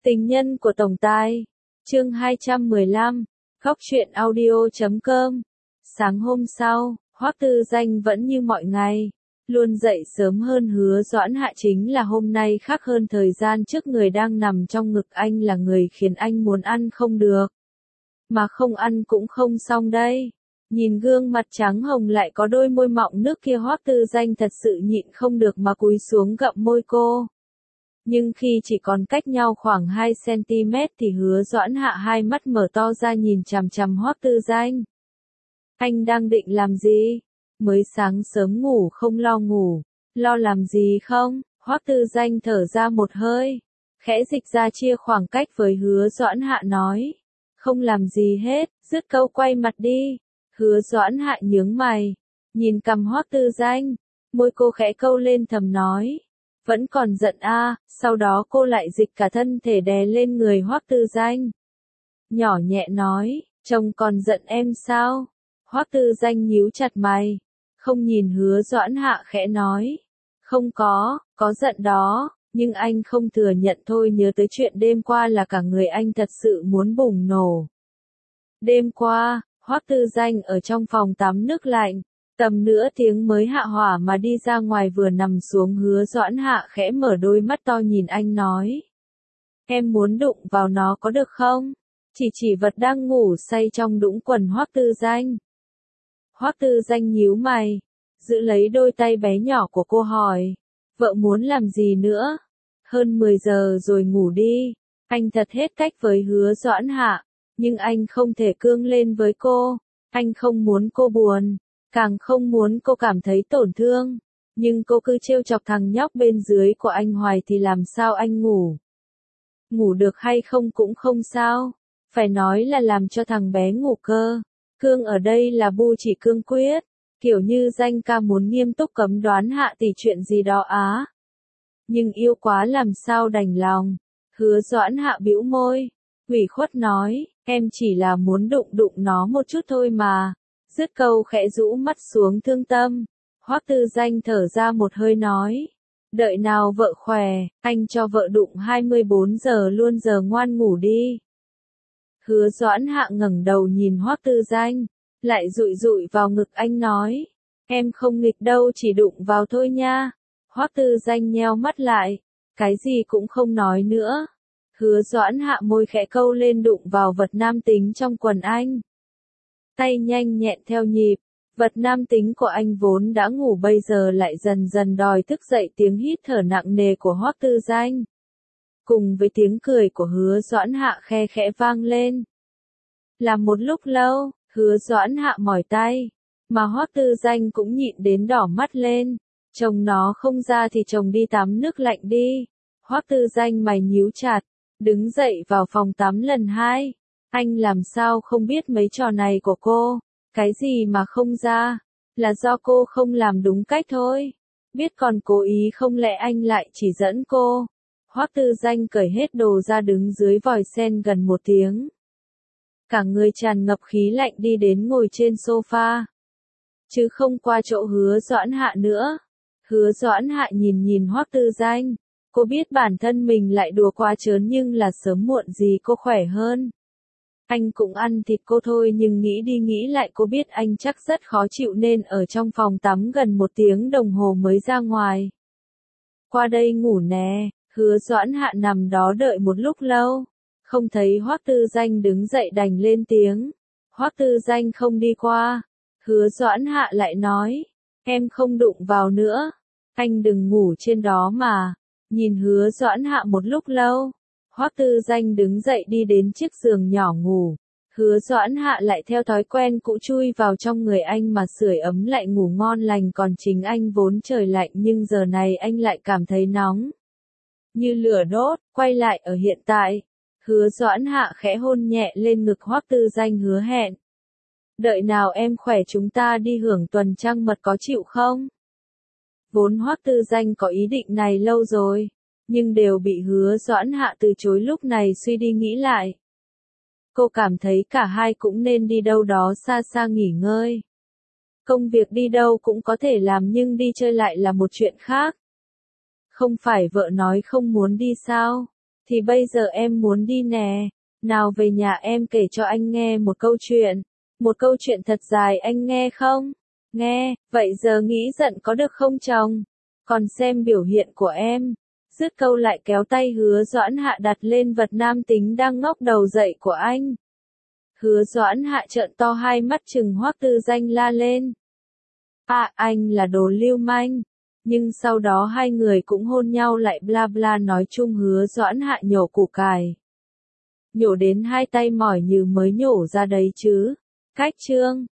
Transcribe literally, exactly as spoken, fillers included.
Tình nhân của tổng tài. Chương hai trăm mười lăm. Góc truyện audio chấm com. Sáng hôm sau, Hoắc Tư Danh vẫn như mọi ngày, luôn dậy sớm hơn Hứa Doãn Hạ, chính là hôm nay khác hơn thời gian trước. Người đang nằm trong ngực anh là người khiến anh muốn ăn không được, mà không ăn cũng không xong đây. Nhìn gương mặt trắng hồng lại có đôi môi mọng nước kia, Hoắc Tư Danh thật sự nhịn không được mà cúi xuống gặm môi cô. Nhưng khi chỉ còn cách nhau khoảng hai xăng-ti-mét thì Hứa Doãn Hạ hai mắt mở to ra nhìn chằm chằm Hoắc Tư Danh. Anh đang định làm gì? Mới sáng sớm ngủ không lo ngủ, lo làm gì không? Hoắc Tư Danh thở ra một hơi, khẽ dịch ra chia khoảng cách với Hứa Doãn Hạ nói. Không làm gì hết, dứt câu quay mặt đi. Hứa Doãn Hạ nhướng mày, nhìn cằm Hoắc Tư Danh, môi cô khẽ câu lên thầm nói. Vẫn còn giận a à, sau đó cô lại dịch cả thân thể đè lên người Hoắc Tư Danh. Nhỏ nhẹ nói, chồng còn giận em sao? Hoắc Tư Danh nhíu chặt mày, không nhìn Hứa Doãn Hạ khẽ nói. Không có, có giận đó, nhưng anh không thừa nhận thôi. Nhớ tới chuyện đêm qua là cả người anh thật sự muốn bùng nổ. Đêm qua, Hoắc Tư Danh ở trong phòng tắm nước lạnh. Tầm nửa tiếng mới hạ hỏa mà đi ra ngoài, vừa nằm xuống Hứa Doãn Hạ khẽ mở đôi mắt to nhìn anh nói. Em muốn đụng vào nó có được không? Chỉ chỉ vật đang ngủ say trong đũng quần Hoắc Tư Danh. Hoắc Tư Danh nhíu mày, giữ lấy đôi tay bé nhỏ của cô hỏi. Vợ muốn làm gì nữa? Hơn mười giờ rồi, ngủ đi. Anh thật hết cách với Hứa Doãn Hạ, nhưng anh không thể cương lên với cô. Anh không muốn cô buồn, càng không muốn cô cảm thấy tổn thương, nhưng cô cứ trêu chọc thằng nhóc bên dưới của anh hoài thì làm sao anh ngủ? Ngủ được hay không cũng không sao, phải nói là làm cho thằng bé ngủ cơ. Cương ở đây là Bu Chỉ cương quyết, kiểu như Danh ca muốn nghiêm túc cấm đoán Hạ tỷ chuyện gì đó á. Nhưng yêu quá làm sao đành lòng. Hứa Doãn Hạ bĩu môi, ủy khuất nói, em chỉ là muốn đụng đụng nó một chút thôi mà. Dứt câu khẽ rũ mắt xuống thương tâm. Hoắc Tư Danh thở ra một hơi nói. Đợi nào vợ khỏe, anh cho vợ đụng hai mươi bốn giờ luôn, giờ ngoan ngủ đi. Hứa Doãn Hạ ngẩng đầu nhìn Hoắc Tư Danh, lại dụi dụi vào ngực anh nói. Em không nghịch đâu, chỉ đụng vào thôi nha. Hoắc Tư Danh nheo mắt lại, cái gì cũng không nói nữa. Hứa Doãn Hạ môi khẽ câu lên đụng vào vật nam tính trong quần anh. Tay nhanh nhẹn theo nhịp, vật nam tính của anh vốn đã ngủ bây giờ lại dần dần đòi thức dậy. Tiếng hít thở nặng nề của Hoắc Tư Danh, cùng với tiếng cười của Hứa Doãn Hạ khe khẽ vang lên. Làm một lúc lâu, Hứa Doãn Hạ mỏi tay, mà Hoắc Tư Danh cũng nhịn đến đỏ mắt lên. Chồng nó không ra thì chồng đi tắm nước lạnh đi. Hoắc Tư Danh mày nhíu chặt, đứng dậy vào phòng tắm lần hai. Anh làm sao không biết mấy trò này của cô? Cái gì mà không ra? Là do cô không làm đúng cách thôi. Biết còn cố ý không lẽ anh lại chỉ dẫn cô? Hoắc Tư Danh cởi hết đồ ra đứng dưới vòi sen gần một tiếng. Cả người tràn ngập khí lạnh đi đến ngồi trên sofa. Chứ không qua chỗ Hứa Doãn Hạ nữa. Hứa Doãn Hạ nhìn nhìn Hoắc Tư Danh. Cô biết bản thân mình lại đùa quá trớn, nhưng là sớm muộn gì cô khỏe hơn. Anh cũng ăn thịt cô thôi, nhưng nghĩ đi nghĩ lại cô biết anh chắc rất khó chịu nên ở trong phòng tắm gần một tiếng đồng hồ mới ra ngoài. Qua đây ngủ nè. Hứa Doãn Hạ nằm đó đợi một lúc lâu, không thấy Hoắc Tư Danh đứng dậy đành lên tiếng. Hoắc Tư Danh không đi qua. Hứa Doãn Hạ lại nói, em không đụng vào nữa, anh đừng ngủ trên đó mà. Nhìn Hứa Doãn Hạ một lúc lâu, Hoắc Tư Danh đứng dậy đi đến chiếc giường nhỏ ngủ. Hứa Doãn Hạ lại theo thói quen cũ chui vào trong người anh mà sưởi ấm lại ngủ ngon lành. Còn chính anh vốn trời lạnh nhưng giờ này anh lại cảm thấy nóng như lửa đốt. Quay lại ở hiện tại, Hứa Doãn Hạ khẽ hôn nhẹ lên ngực Hoắc Tư Danh, hứa hẹn. Đợi nào em khỏe chúng ta đi hưởng tuần trăng mật, có chịu không? Vốn Hoắc Tư Danh có ý định này lâu rồi, nhưng đều bị Hứa Doãn Hạ từ chối. Lúc này suy đi nghĩ lại, cô cảm thấy cả hai cũng nên đi đâu đó xa xa nghỉ ngơi. Công việc đi đâu cũng có thể làm, nhưng đi chơi lại là một chuyện khác. Không phải vợ nói không muốn đi sao? Thì bây giờ em muốn đi nè. Nào về nhà em kể cho anh nghe một câu chuyện. Một câu chuyện thật dài anh nghe không? Nghe, vậy giờ nghĩ giận có được không chồng? Còn xem biểu hiện của em. Dứt câu lại kéo tay Hứa Doãn Hạ đặt lên vật nam tính đang ngóc đầu dậy của anh. Hứa Doãn Hạ trợn to hai mắt trừng Hoắc Tư Danh la lên. À, anh là đồ lưu manh. Nhưng sau đó hai người cũng hôn nhau lại bla bla nói chung Hứa Doãn Hạ nhổ củ cải. Nhổ đến hai tay mỏi như mới nhổ ra đấy chứ. Cách chương